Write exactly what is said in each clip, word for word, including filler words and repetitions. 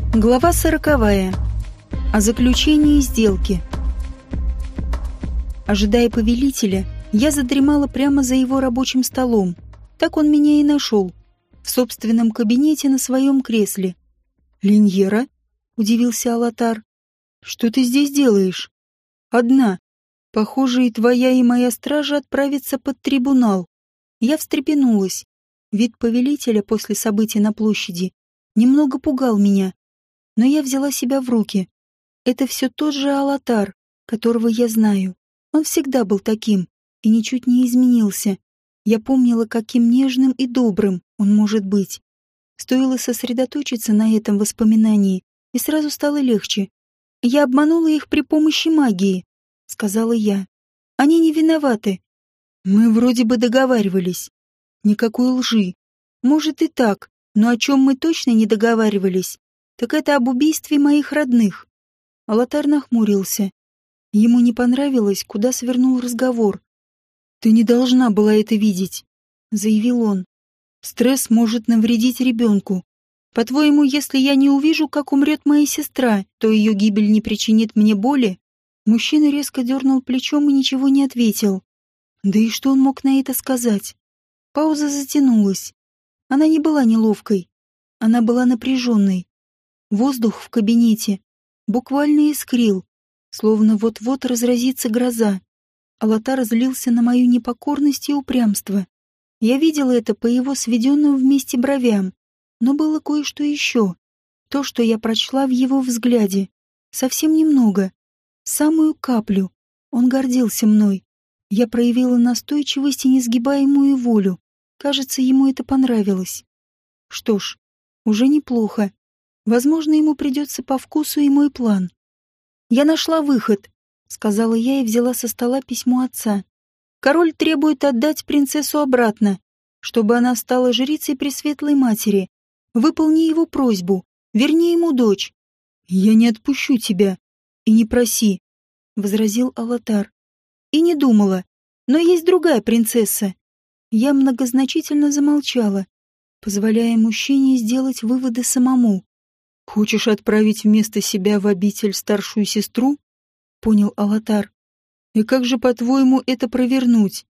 Глава сороковая. О заключении сделки. Ожидая повелителя, я задремала прямо за его рабочим столом. Так он меня и нашел. В собственном кабинете на своем кресле. «Линьера?» — удивился Алатар. «Что ты здесь делаешь?» «Одна. Похоже, и твоя, и моя стража отправятся под трибунал». Я встрепенулась. Вид повелителя после событий на площади немного пугал меня. Но я взяла себя в руки. Это все тот же Алатар, которого я знаю. Он всегда был таким и ничуть не изменился. Я помнила, каким нежным и добрым он может быть. Стоило сосредоточиться на этом воспоминании, и сразу стало легче. «Я обманула их при помощи магии», — сказала я. «Они не виноваты. Мы вроде бы договаривались. Никакой лжи. Может и так, но о чем мы точно не договаривались, так это об убийстве моих родных». Алатар нахмурился. Ему не понравилось, куда свернул разговор. «Ты не должна была это видеть», — заявил он. «Стресс может навредить ребенку. По-твоему, если я не увижу, как умрет моя сестра, то ее гибель не причинит мне боли?» Мужчина резко дернул плечом и ничего не ответил. Да и что он мог на это сказать? Пауза затянулась. Она не была неловкой. Она была напряженной. Воздух в кабинете буквально искрил, словно вот-вот разразится гроза. Алатар злился на мою непокорность и упрямство. Я видела это по его сведенным вместе бровям, но было кое-что еще. То, что я прочла в его взгляде. Совсем немного. Самую каплю. Он гордился мной. Я проявила настойчивость и несгибаемую волю. Кажется, ему это понравилось. Что ж, уже неплохо. Возможно, ему придется по вкусу и мой план. «Я нашла выход», — сказала я и взяла со стола письмо отца. «Король требует отдать принцессу обратно, чтобы она стала жрицей Пресветлой Матери. Выполни его просьбу, верни ему дочь». «Я не отпущу тебя. И не проси», — возразил Алатар. «И не думала. Но есть другая принцесса». Я многозначительно замолчала, позволяя мужчине сделать выводы самому. «Хочешь отправить вместо себя в обитель старшую сестру?» — понял Алатар. «И как же, по-твоему, это провернуть?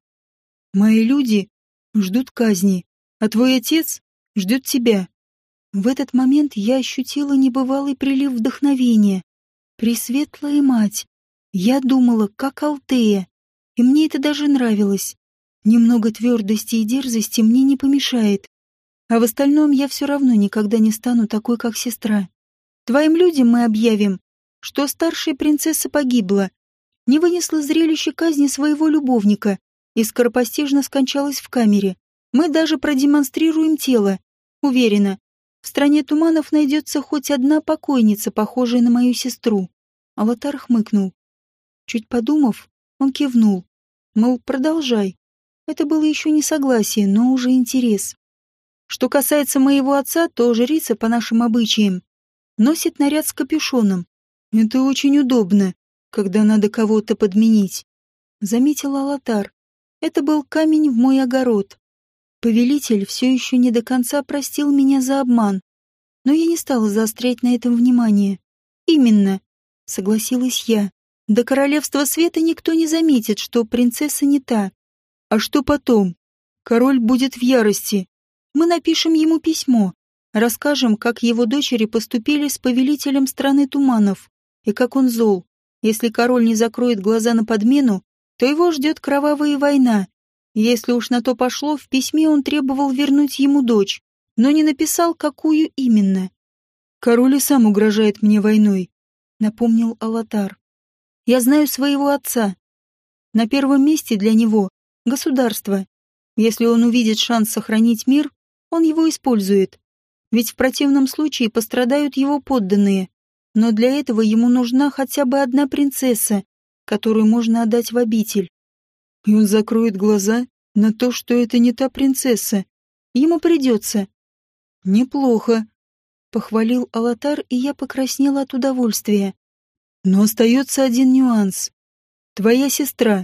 Мои люди ждут казни, а твой отец ждет тебя». В этот момент я ощутила небывалый прилив вдохновения. Пресветлая мать. Я думала, как Алтея, и мне это даже нравилось. Немного твердости и дерзости мне не помешает. А в остальном я все равно никогда не стану такой, как сестра. Твоим людям мы объявим, что старшая принцесса погибла, не вынесла зрелище казни своего любовника и скоропостижно скончалась в камере. Мы даже продемонстрируем тело. Уверена, в стране туманов найдется хоть одна покойница, похожая на мою сестру. Алатар хмыкнул. Чуть подумав, он кивнул. Мол, продолжай. Это было еще не согласие, но уже интерес. Что касается моего отца, то жрица, по нашим обычаям, носит наряд с капюшоном. Это очень удобно, когда надо кого-то подменить. Заметил Алатар. Это был камень в мой огород. Повелитель все еще не до конца простил меня за обман, но я не стала заострять на этом внимание. Именно, согласилась я. До королевства света никто не заметит, что принцесса не та. А что потом? Король будет в ярости. Мы напишем ему письмо, расскажем, как его дочери поступили с повелителем страны туманов, и как он зол. Если король не закроет глаза на подмену, то его ждет кровавая война. Если уж на то пошло, в письме он требовал вернуть ему дочь, но не написал, какую именно. «Король и сам угрожает мне войной», — напомнил Алатар. «Я знаю своего отца. На первом месте для него — государство. Если он увидит шанс сохранить мир, он его использует. Ведь в противном случае пострадают его подданные. Но для этого ему нужна хотя бы одна принцесса, которую можно отдать в обитель. И он закроет глаза на то, что это не та принцесса. Ему придется». «Неплохо», — похвалил Алатар, и я покраснела от удовольствия. «Но остается один нюанс. Твоя сестра.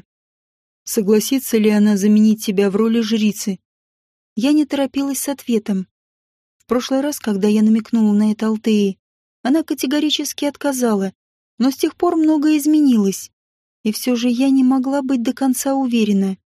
Согласится ли она заменить тебя в роли жрицы?» Я не торопилась с ответом. В прошлый раз, когда я намекнула на это Алтее, Она категорически отказала, но с тех пор многое изменилось. И все же я не могла быть до конца уверена.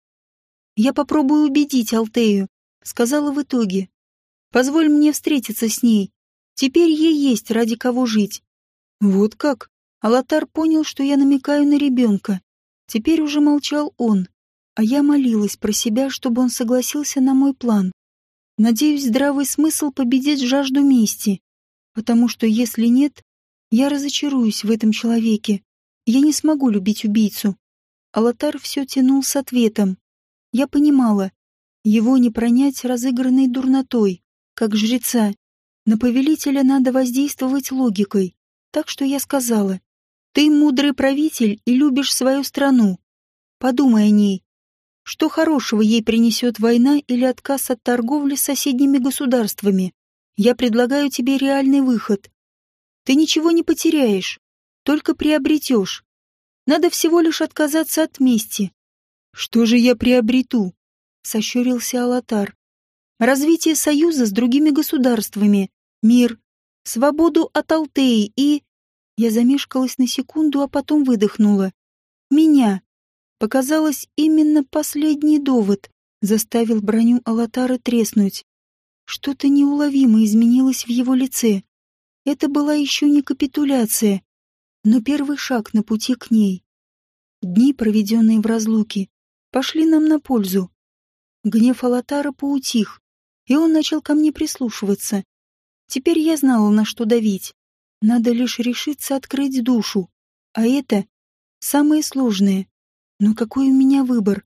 «Я попробую убедить Алтею», — сказала в итоге. «Позволь мне встретиться с ней. Теперь ей есть ради кого жить». Вот как? Алатар понял, что я намекаю на ребенка. Теперь уже молчал он, а я молилась про себя, чтобы он согласился на мой план. Надеюсь, здравый смысл победит жажду мести, потому что если нет, я разочаруюсь в этом человеке. Я не смогу любить убийцу. Алатар все тянул с ответом. Я понимала, его не пронять разыгранной дурнотой, как жреца. На повелителя надо воздействовать логикой. Так что я сказала: «Ты мудрый правитель и любишь свою страну. Подумай о ней. Что хорошего ей принесет война или отказ от торговли с соседними государствами? Я предлагаю тебе реальный выход. Ты ничего не потеряешь, только приобретешь. Надо всего лишь отказаться от мести». «Что же я приобрету?» — сощурился Алатар. «Развитие союза с другими государствами, мир, свободу от Алтеи и...» Я замешкалась на секунду, а потом выдохнула. «Меня». Показалось, именно последний довод заставил броню Алатара треснуть. Что-то неуловимо изменилось в его лице. Это была еще не капитуляция, но первый шаг на пути к ней. Дни, проведенные в разлуке, пошли нам на пользу. Гнев Алатара поутих, и он начал ко мне прислушиваться. Теперь я знала, на что давить. Надо лишь решиться открыть душу, а это самое сложное. Но какой у меня выбор?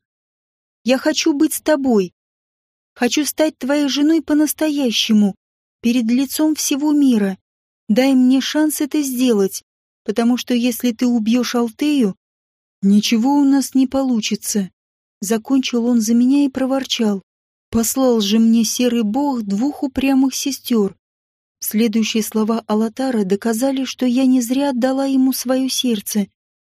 Я хочу быть с тобой. Хочу стать твоей женой по-настоящему, перед лицом всего мира. Дай мне шанс это сделать, потому что если ты убьешь Алтею, ничего у нас не получится. Закончил он за меня и проворчал. Послал же мне серый бог двух упрямых сестер. Следующие слова Алатара доказали, что я не зря отдала ему свое сердце.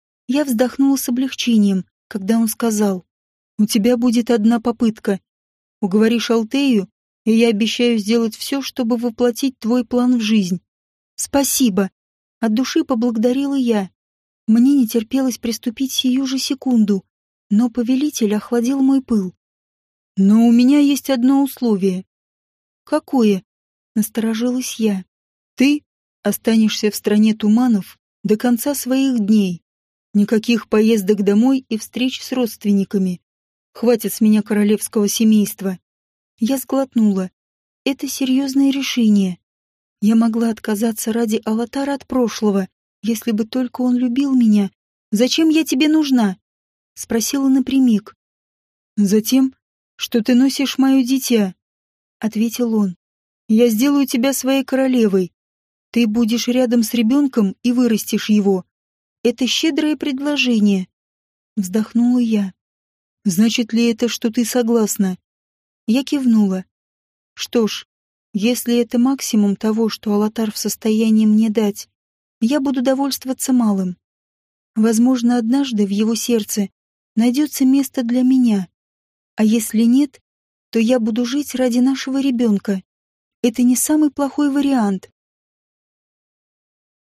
Я вздохнула с облегчением, когда он сказал: «У тебя будет одна попытка. Уговоришь Алтею, и я обещаю сделать все, чтобы воплотить твой план в жизнь». «Спасибо!» — от души поблагодарила я. Мне не терпелось приступить сию же секунду, но повелитель охладил мой пыл. «Но у меня есть одно условие». «Какое?» — насторожилась я. «Ты останешься в стране туманов до конца своих дней. Никаких поездок домой и встреч с родственниками. Хватит с меня королевского семейства». Я сглотнула. Это серьезное решение. Я могла отказаться ради Алатара от прошлого, если бы только он любил меня. «Зачем я тебе нужна?» — спросила напрямик. «Затем, что ты носишь мое дитя», — ответил он. «Я сделаю тебя своей королевой. Ты будешь рядом с ребенком и вырастешь его. Это щедрое предложение». Вздохнула я. «Значит ли это, что ты согласна?» Я кивнула. «Что ж, если это максимум того, что Алатар в состоянии мне дать, я буду довольствоваться малым. Возможно, однажды в его сердце найдется место для меня. А если нет, то я буду жить ради нашего ребенка. Это не самый плохой вариант.